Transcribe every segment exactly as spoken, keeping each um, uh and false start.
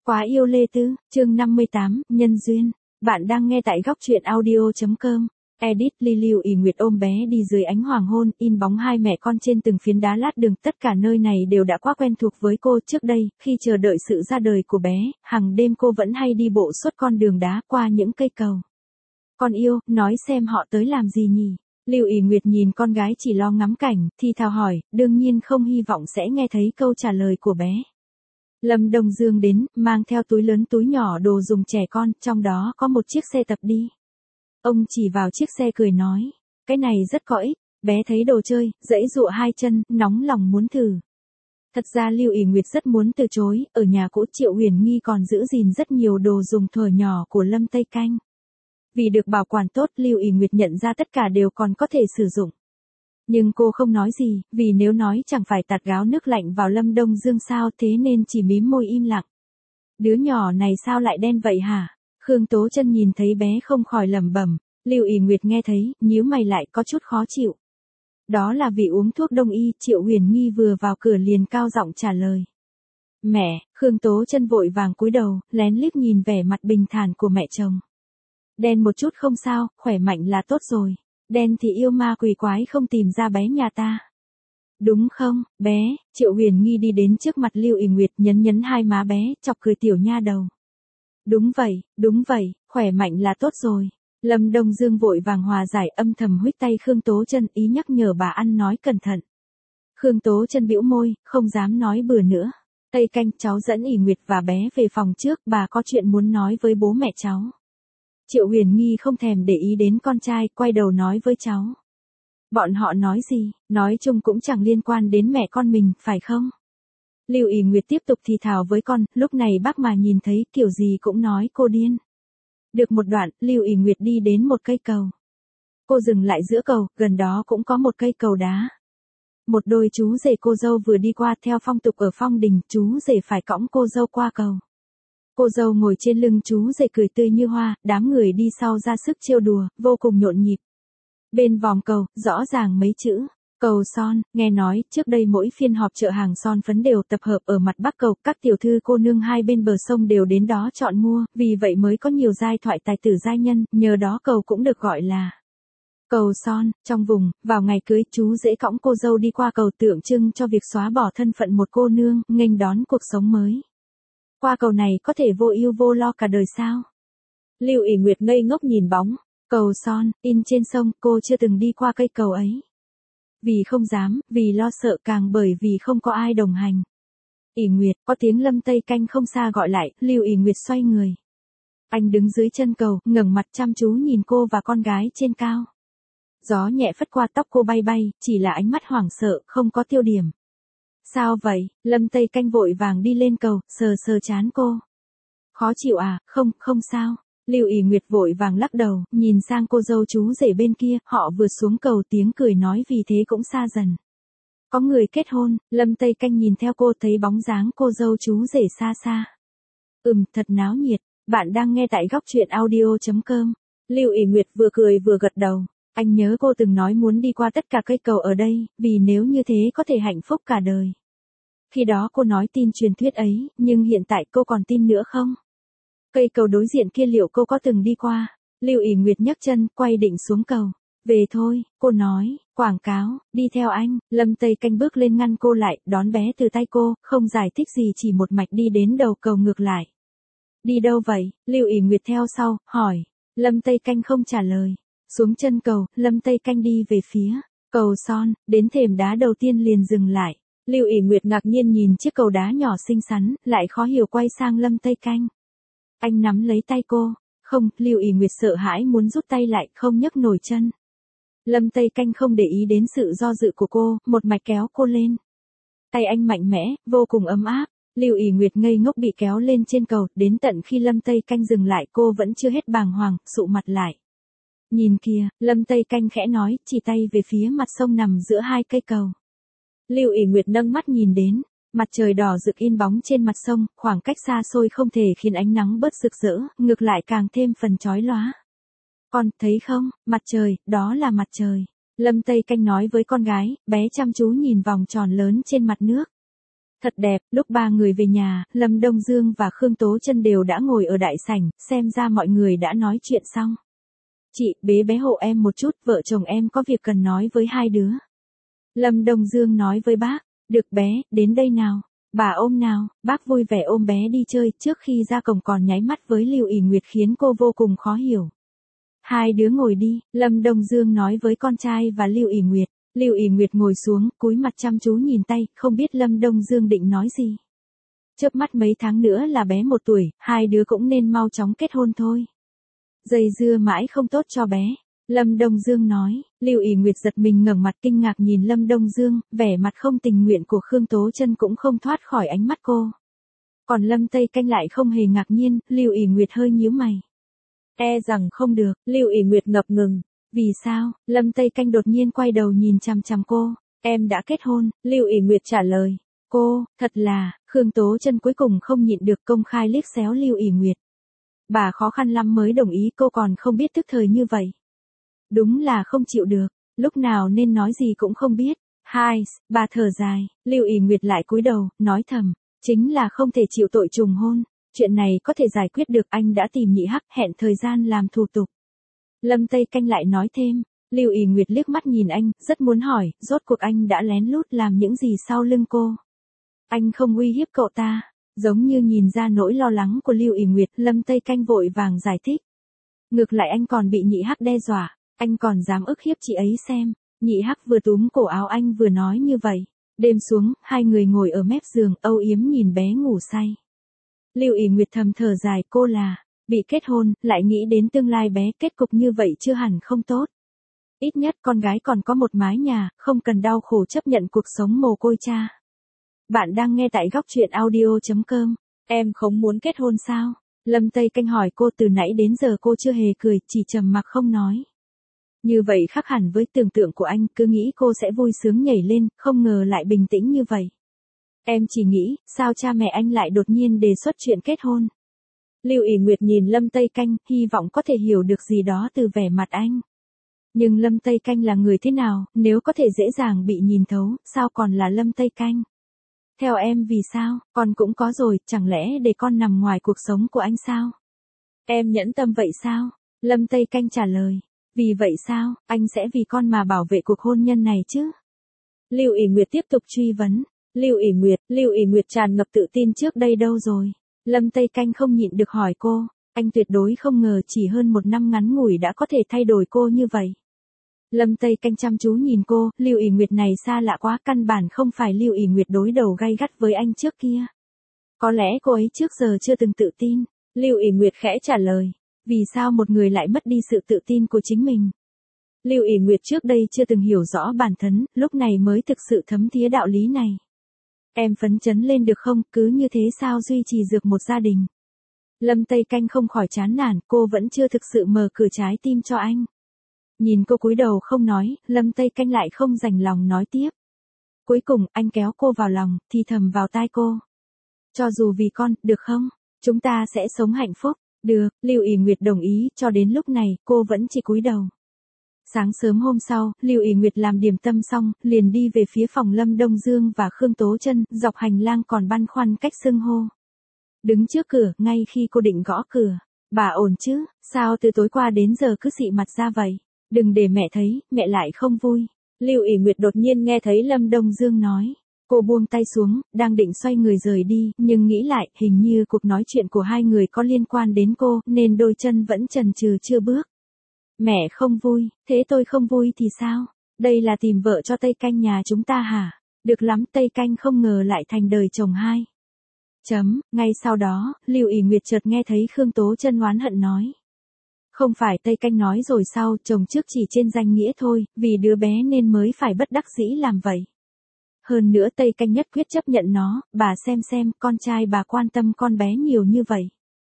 Quá yêu Lê Tư, chương năm mươi tám, Nhân duyên. Bạn đang nghe tại góc truyện audio chấm com. Edit Ly Lưu Ý Nguyệt ôm bé đi dưới ánh hoàng hôn, in bóng hai mẹ con trên từng phiến đá lát đường. Tất cả nơi này đều đã quá quen thuộc với cô trước đây, khi chờ đợi sự ra đời của bé, hàng đêm cô vẫn hay đi bộ suốt con đường đá qua những cây cầu. Con yêu, nói xem họ tới làm gì nhỉ? Lưu Ý Nguyệt nhìn con gái chỉ lo ngắm cảnh, thì thào hỏi, đương nhiên không hy vọng sẽ nghe thấy câu trả lời của bé. Lâm Đông Dương đến, mang theo túi lớn túi nhỏ đồ dùng trẻ con, trong đó có một chiếc xe tập đi. Ông chỉ vào chiếc xe cười nói, cái này rất có ích. Bé thấy đồ chơi, giãy giụa hai chân, nóng lòng muốn thử. Thật ra Lưu Ý Nguyệt rất muốn từ chối, ở nhà cũ Triệu Huyền Nghi còn giữ gìn rất nhiều đồ dùng thuở nhỏ của Lâm Tây Canh. Vì được bảo quản tốt, Lưu Ý Nguyệt nhận ra tất cả đều còn có thể sử dụng. Nhưng cô không nói gì, vì nếu nói chẳng phải tạt gáo nước lạnh vào Lâm Đông Dương sao, thế nên chỉ mím môi im lặng. Đứa nhỏ này sao lại đen vậy hả? Khương Tố Chân nhìn thấy bé không khỏi lẩm bẩm. Lưu Ý Nguyệt nghe thấy, nhíu mày lại có chút khó chịu. Đó là vì uống thuốc đông y. Triệu Huyền Nghi vừa vào cửa liền cao giọng trả lời. Mẹ. Khương Tố Chân vội vàng cúi đầu, lén liếc nhìn vẻ mặt bình thản của mẹ chồng. Đen một chút không sao, khỏe mạnh là tốt rồi. Đen thì yêu ma quỷ quái không tìm ra bé nhà ta. Đúng không, bé? Triệu Huyền Nghi đi đến trước mặt Lưu Ý Nguyệt, nhấn nhấn hai má bé, chọc cười tiểu nha đầu. Đúng vậy, đúng vậy, khỏe mạnh là tốt rồi. Lâm Đông Dương vội vàng hòa giải, âm thầm huých tay Khương Tố Chân, ý nhắc nhở bà ăn nói cẩn thận. Khương Tố Chân bĩu môi, không dám nói bừa nữa. Tây Canh, cháu dẫn Ý Nguyệt và bé về phòng trước, bà có chuyện muốn nói với bố mẹ cháu. Triệu Huyền Nghi không thèm để ý đến con trai, quay đầu nói với cháu. Bọn họ nói gì, nói chung cũng chẳng liên quan đến mẹ con mình, phải không? Lưu Ý Nguyệt tiếp tục thì thào với con, lúc này bác mà nhìn thấy kiểu gì cũng nói cô điên. Được một đoạn, Lưu Ý Nguyệt đi đến một cây cầu. Cô dừng lại giữa cầu, gần đó cũng có một cây cầu đá. Một đôi chú rể cô dâu vừa đi qua, theo phong tục ở Phong Đình, chú rể phải cõng cô dâu qua cầu. Cô dâu ngồi trên lưng chú rể cười tươi như hoa, đám người đi sau ra sức trêu đùa, vô cùng nhộn nhịp. Bên vòm cầu, rõ ràng mấy chữ, cầu son, nghe nói, trước đây mỗi phiên họp chợ hàng son phấn đều tập hợp ở mặt bắc cầu, các tiểu thư cô nương hai bên bờ sông đều đến đó chọn mua, vì vậy mới có nhiều giai thoại tài tử giai nhân, nhờ đó cầu cũng được gọi là cầu son. Trong vùng, vào ngày cưới, chú rể cõng cô dâu đi qua cầu tượng trưng cho việc xóa bỏ thân phận một cô nương, nghênh đón cuộc sống mới. Qua cầu này có thể vô ưu vô lo cả đời sao? Lưu Ý Nguyệt ngây ngốc nhìn bóng. Cầu son, in trên sông, cô chưa từng đi qua cây cầu ấy. Vì không dám, vì lo sợ, càng bởi vì không có ai đồng hành. Ý Nguyệt, có tiếng Lâm Tây Canh không xa gọi lại, Lưu Ý Nguyệt xoay người. Anh đứng dưới chân cầu, ngẩng mặt chăm chú nhìn cô và con gái trên cao. Gió nhẹ phất qua tóc cô bay bay, chỉ là ánh mắt hoảng sợ, không có tiêu điểm. Sao vậy? Lâm Tây Canh vội vàng đi lên cầu, sờ sờ trán cô. Khó chịu à? Không, không sao. Lưu Ý Nguyệt vội vàng lắc đầu, nhìn sang cô dâu chú rể bên kia, họ vừa xuống cầu, tiếng cười nói vì thế cũng xa dần. Có người kết hôn. Lâm Tây Canh nhìn theo cô, thấy bóng dáng cô dâu chú rể xa xa. Ừm, thật náo nhiệt. Bạn đang nghe tại góc truyện audio chấm com. Lưu Ý Nguyệt vừa cười vừa gật đầu. Anh nhớ cô từng nói muốn đi qua tất cả cây cầu ở đây, vì nếu như thế có thể hạnh phúc cả đời. Khi đó cô nói tin truyền thuyết ấy, nhưng hiện tại cô còn tin nữa không? Cây cầu đối diện kia liệu cô có từng đi qua? Lưu Ý Nguyệt nhấc chân, quay định xuống cầu. Về thôi, cô nói, quảng cáo, đi theo anh. Lâm Tây Canh bước lên ngăn cô lại, đón bé từ tay cô, không giải thích gì, chỉ một mạch đi đến đầu cầu ngược lại. Đi đâu vậy? Lưu Ý Nguyệt theo sau, hỏi. Lâm Tây Canh không trả lời. Xuống chân cầu, Lâm Tây Canh đi về phía cầu son, đến thềm đá đầu tiên liền dừng lại. Lưu Ý Nguyệt ngạc nhiên nhìn chiếc cầu đá nhỏ xinh xắn, lại khó hiểu quay sang Lâm Tây Canh. Anh nắm lấy tay cô. Không, Lưu Ý Nguyệt sợ hãi muốn rút tay lại, không nhấc nổi chân. Lâm Tây Canh không để ý đến sự do dự của cô, một mạch kéo cô lên. Tay anh mạnh mẽ, vô cùng ấm áp. Lưu Ý Nguyệt ngây ngốc bị kéo lên trên cầu, đến tận khi Lâm Tây Canh dừng lại cô vẫn chưa hết bàng hoàng, sụ mặt lại. Nhìn kìa, Lâm Tây Canh khẽ nói, chỉ tay về phía mặt sông nằm giữa hai cây cầu. Lưu Ý Nguyệt nâng mắt nhìn đến, mặt trời đỏ rực in bóng trên mặt sông, khoảng cách xa xôi không thể khiến ánh nắng bớt rực rỡ, ngược lại càng thêm phần chói lóa. Con, thấy không, mặt trời, đó là mặt trời. Lâm Tây Canh nói với con gái, bé chăm chú nhìn vòng tròn lớn trên mặt nước. Thật đẹp, lúc ba người về nhà, Lâm Đông Dương và Khương Tố Chân đều đã ngồi ở đại sảnh, xem ra mọi người đã nói chuyện xong. Chị, bế bé hộ em một chút, vợ chồng em có việc cần nói với hai đứa. Lâm Đông Dương nói với bác, được bé, đến đây nào. Bà ôm nào, bác vui vẻ ôm bé đi chơi, trước khi ra cổng còn nháy mắt với Lưu ỷ Nguyệt khiến cô vô cùng khó hiểu. Hai đứa ngồi đi, Lâm Đông Dương nói với con trai và Lưu ỷ Nguyệt. Lưu ỷ Nguyệt ngồi xuống, cúi mặt chăm chú nhìn tay, không biết Lâm Đông Dương định nói gì. Chớp mắt mấy tháng nữa là bé một tuổi, hai đứa cũng nên mau chóng kết hôn thôi. Dây dưa mãi không tốt cho bé. Lâm Đông Dương nói, Lưu ỷ Nguyệt giật mình ngẩng mặt kinh ngạc nhìn Lâm Đông Dương, vẻ mặt không tình nguyện của Khương Tố Chân cũng không thoát khỏi ánh mắt cô. Còn Lâm Tây Canh lại không hề ngạc nhiên, Lưu ỷ Nguyệt hơi nhíu mày. E rằng không được, Lưu ỷ Nguyệt ngập ngừng. Vì sao? Lâm Tây Canh đột nhiên quay đầu nhìn chằm chằm cô. Em đã kết hôn, Lưu ỷ Nguyệt trả lời. Cô, thật là, Khương Tố Chân cuối cùng không nhịn được công khai liếc xéo Lưu ỷ Nguyệt. Bà khó khăn lắm mới đồng ý, cô còn không biết tức thời như vậy. Đúng là không chịu được, lúc nào nên nói gì cũng không biết. Hai, bà thở dài, Lưu ỷ Nguyệt lại cúi đầu, nói thầm, chính là không thể chịu tội trùng hôn. Chuyện này có thể giải quyết được, anh đã tìm nhị hắc, hẹn thời gian làm thủ tục. Lâm Tây Canh lại nói thêm, Lưu ỷ Nguyệt liếc mắt nhìn anh, rất muốn hỏi, rốt cuộc anh đã lén lút làm những gì sau lưng cô. Anh không uy hiếp cậu ta, giống như nhìn ra nỗi lo lắng của Lưu ỷ Nguyệt, Lâm Tây Canh vội vàng giải thích. Ngược lại anh còn bị nhị hắc đe dọa, anh còn dám ức hiếp chị ấy xem. Nhị hắc vừa túm cổ áo anh vừa nói như vậy. Đêm xuống, hai người ngồi ở mép giường, âu yếm nhìn bé ngủ say. Lưu ỷ Nguyệt thầm thở dài, cô là bị kết hôn, lại nghĩ đến tương lai bé, kết cục như vậy chưa hẳn không tốt. Ít nhất con gái còn có một mái nhà, không cần đau khổ chấp nhận cuộc sống mồ côi cha. Bạn đang nghe tại góc truyện audio chấm com. Em không muốn kết hôn sao? Lâm Tây Canh hỏi cô, từ nãy đến giờ cô chưa hề cười, chỉ trầm mặc không nói. Như vậy khác hẳn với tưởng tượng của anh, cứ nghĩ cô sẽ vui sướng nhảy lên, không ngờ lại bình tĩnh như vậy. Em chỉ nghĩ, sao cha mẹ anh lại đột nhiên đề xuất chuyện kết hôn. Lưu ỷ Nguyệt nhìn Lâm Tây Canh, hy vọng có thể hiểu được gì đó từ vẻ mặt anh. Nhưng Lâm Tây Canh là người thế nào, nếu có thể dễ dàng bị nhìn thấu, sao còn là Lâm Tây Canh? Theo em vì sao, con cũng có rồi, chẳng lẽ để con nằm ngoài cuộc sống của anh sao? Em nhẫn tâm vậy sao? Lâm Tây Canh trả lời. Vì vậy sao, anh sẽ vì con mà bảo vệ cuộc hôn nhân này chứ? Lưu ỷ Nguyệt tiếp tục truy vấn. Lưu ỷ Nguyệt, Lưu ỷ Nguyệt tràn ngập tự tin trước đây đâu rồi? Lâm Tây Canh không nhịn được hỏi cô, anh tuyệt đối không ngờ chỉ hơn một năm ngắn ngủi đã có thể thay đổi cô như vậy. Lâm Tây Canh chăm chú nhìn cô, Lưu ỷ Nguyệt này xa lạ quá, căn bản không phải Lưu ỷ Nguyệt đối đầu gay gắt với anh trước kia. Có lẽ cô ấy trước giờ chưa từng tự tin. Lưu ỷ Nguyệt khẽ trả lời, vì sao một người lại mất đi sự tự tin của chính mình? Lưu ỷ Nguyệt trước đây chưa từng hiểu rõ bản thân, lúc này mới thực sự thấm thía đạo lý này. Em phấn chấn lên được không, cứ như thế sao duy trì được một gia đình? Lâm Tây Canh không khỏi chán nản, cô vẫn chưa thực sự mở cửa trái tim cho anh. Nhìn cô cúi đầu không nói, Lâm Tây Canh lại không dành lòng nói tiếp. Cuối cùng, anh kéo cô vào lòng, thì thầm vào tai cô. Cho dù vì con, được không? Chúng ta sẽ sống hạnh phúc. Được, Lưu ỷ Nguyệt đồng ý, cho đến lúc này, cô vẫn chỉ cúi đầu. Sáng sớm hôm sau, Lưu ỷ Nguyệt làm điểm tâm xong, liền đi về phía phòng Lâm Đông Dương và Khương Tố Chân, dọc hành lang còn băn khoăn cách xưng hô. Đứng trước cửa, ngay khi cô định gõ cửa. Bà ổn chứ, sao từ tối qua đến giờ cứ xị mặt ra vậy? Đừng để mẹ thấy, mẹ lại không vui. Lưu ỷ Nguyệt đột nhiên nghe thấy Lâm Đông Dương nói. Cô buông tay xuống, đang định xoay người rời đi, nhưng nghĩ lại, hình như cuộc nói chuyện của hai người có liên quan đến cô, nên đôi chân vẫn chần chừ chưa bước. Mẹ không vui, thế tôi không vui thì sao? Đây là tìm vợ cho Tây Canh nhà chúng ta hả? Được lắm, Tây Canh không ngờ lại thành đời chồng hai. Chấm, ngay sau đó, Lưu ỷ Nguyệt chợt nghe thấy Khương Tố Chân oán hận nói. Không phải Tây Canh nói rồi sao, chồng trước chỉ trên danh nghĩa thôi, vì đứa bé nên mới phải bất đắc dĩ làm vậy. Hơn nữa Tây Canh nhất quyết chấp nhận nó, bà xem xem, con trai bà quan tâm con bé nhiều như vậy.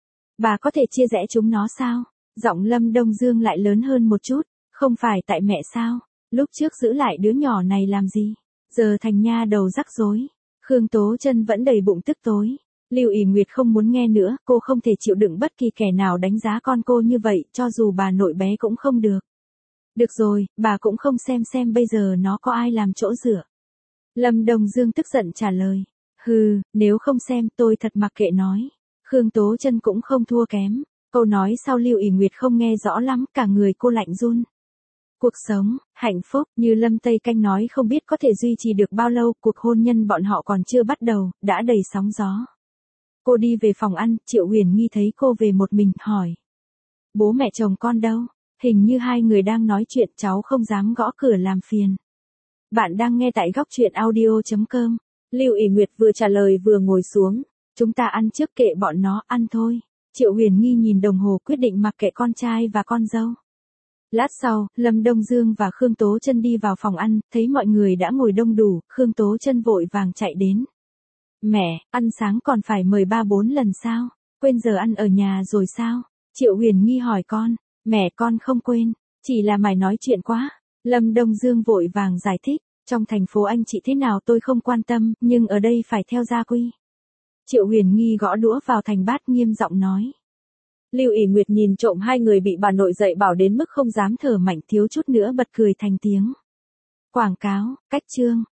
Bà có thể chia rẽ chúng nó sao? Giọng Lâm Đông Dương lại lớn hơn một chút, không phải tại mẹ sao? Lúc trước giữ lại đứa nhỏ này làm gì? Giờ thành nha đầu rắc rối. Khương Tố Chân vẫn đầy bụng tức tối. Lưu ỷ Nguyệt không muốn nghe nữa, cô không thể chịu đựng bất kỳ kẻ nào đánh giá con cô như vậy, cho dù bà nội bé cũng không được. Được rồi, bà cũng không xem xem bây giờ nó có ai làm chỗ dựa. Lâm Đông Dương tức giận trả lời. Hừ, nếu không xem tôi thật mặc kệ nói. Khương Tố Chân cũng không thua kém. Câu nói sau Lưu ỉ Nguyệt không nghe rõ lắm, cả người cô lạnh run. Cuộc sống, hạnh phúc, như Lâm Tây Canh nói không biết có thể duy trì được bao lâu, cuộc hôn nhân bọn họ còn chưa bắt đầu, đã đầy sóng gió. Cô đi về phòng ăn, Triệu Huyền Nghi thấy cô về một mình, hỏi. Bố mẹ chồng con đâu? Hình như hai người đang nói chuyện, cháu không dám gõ cửa làm phiền. Bạn đang nghe tại góc truyện audio chấm com. Lưu ỉ Nguyệt vừa trả lời vừa ngồi xuống. Chúng ta ăn trước, kệ bọn nó, ăn thôi. Triệu Huyền Nghi nhìn đồng hồ quyết định mặc kệ con trai và con dâu. Lát sau, Lâm Đông Dương và Khương Tố Chân đi vào phòng ăn, thấy mọi người đã ngồi đông đủ, Khương Tố Chân vội vàng chạy đến. Mẹ, ăn sáng còn phải mời ba bốn lần sao? Quên giờ ăn ở nhà rồi sao? Triệu Huyền Nghi hỏi con. Mẹ con không quên, chỉ là mày nói chuyện quá. Lâm Đông Dương vội vàng giải thích. Trong thành phố anh chị thế nào tôi không quan tâm, nhưng ở đây phải theo gia quy. Triệu Huyền Nghi gõ đũa vào thành bát nghiêm giọng nói. Lưu ỉ Nguyệt nhìn trộm hai người bị bà nội dạy bảo đến mức không dám thở mạnh, thiếu chút nữa bật cười thành tiếng. Quảng cáo, cách chương,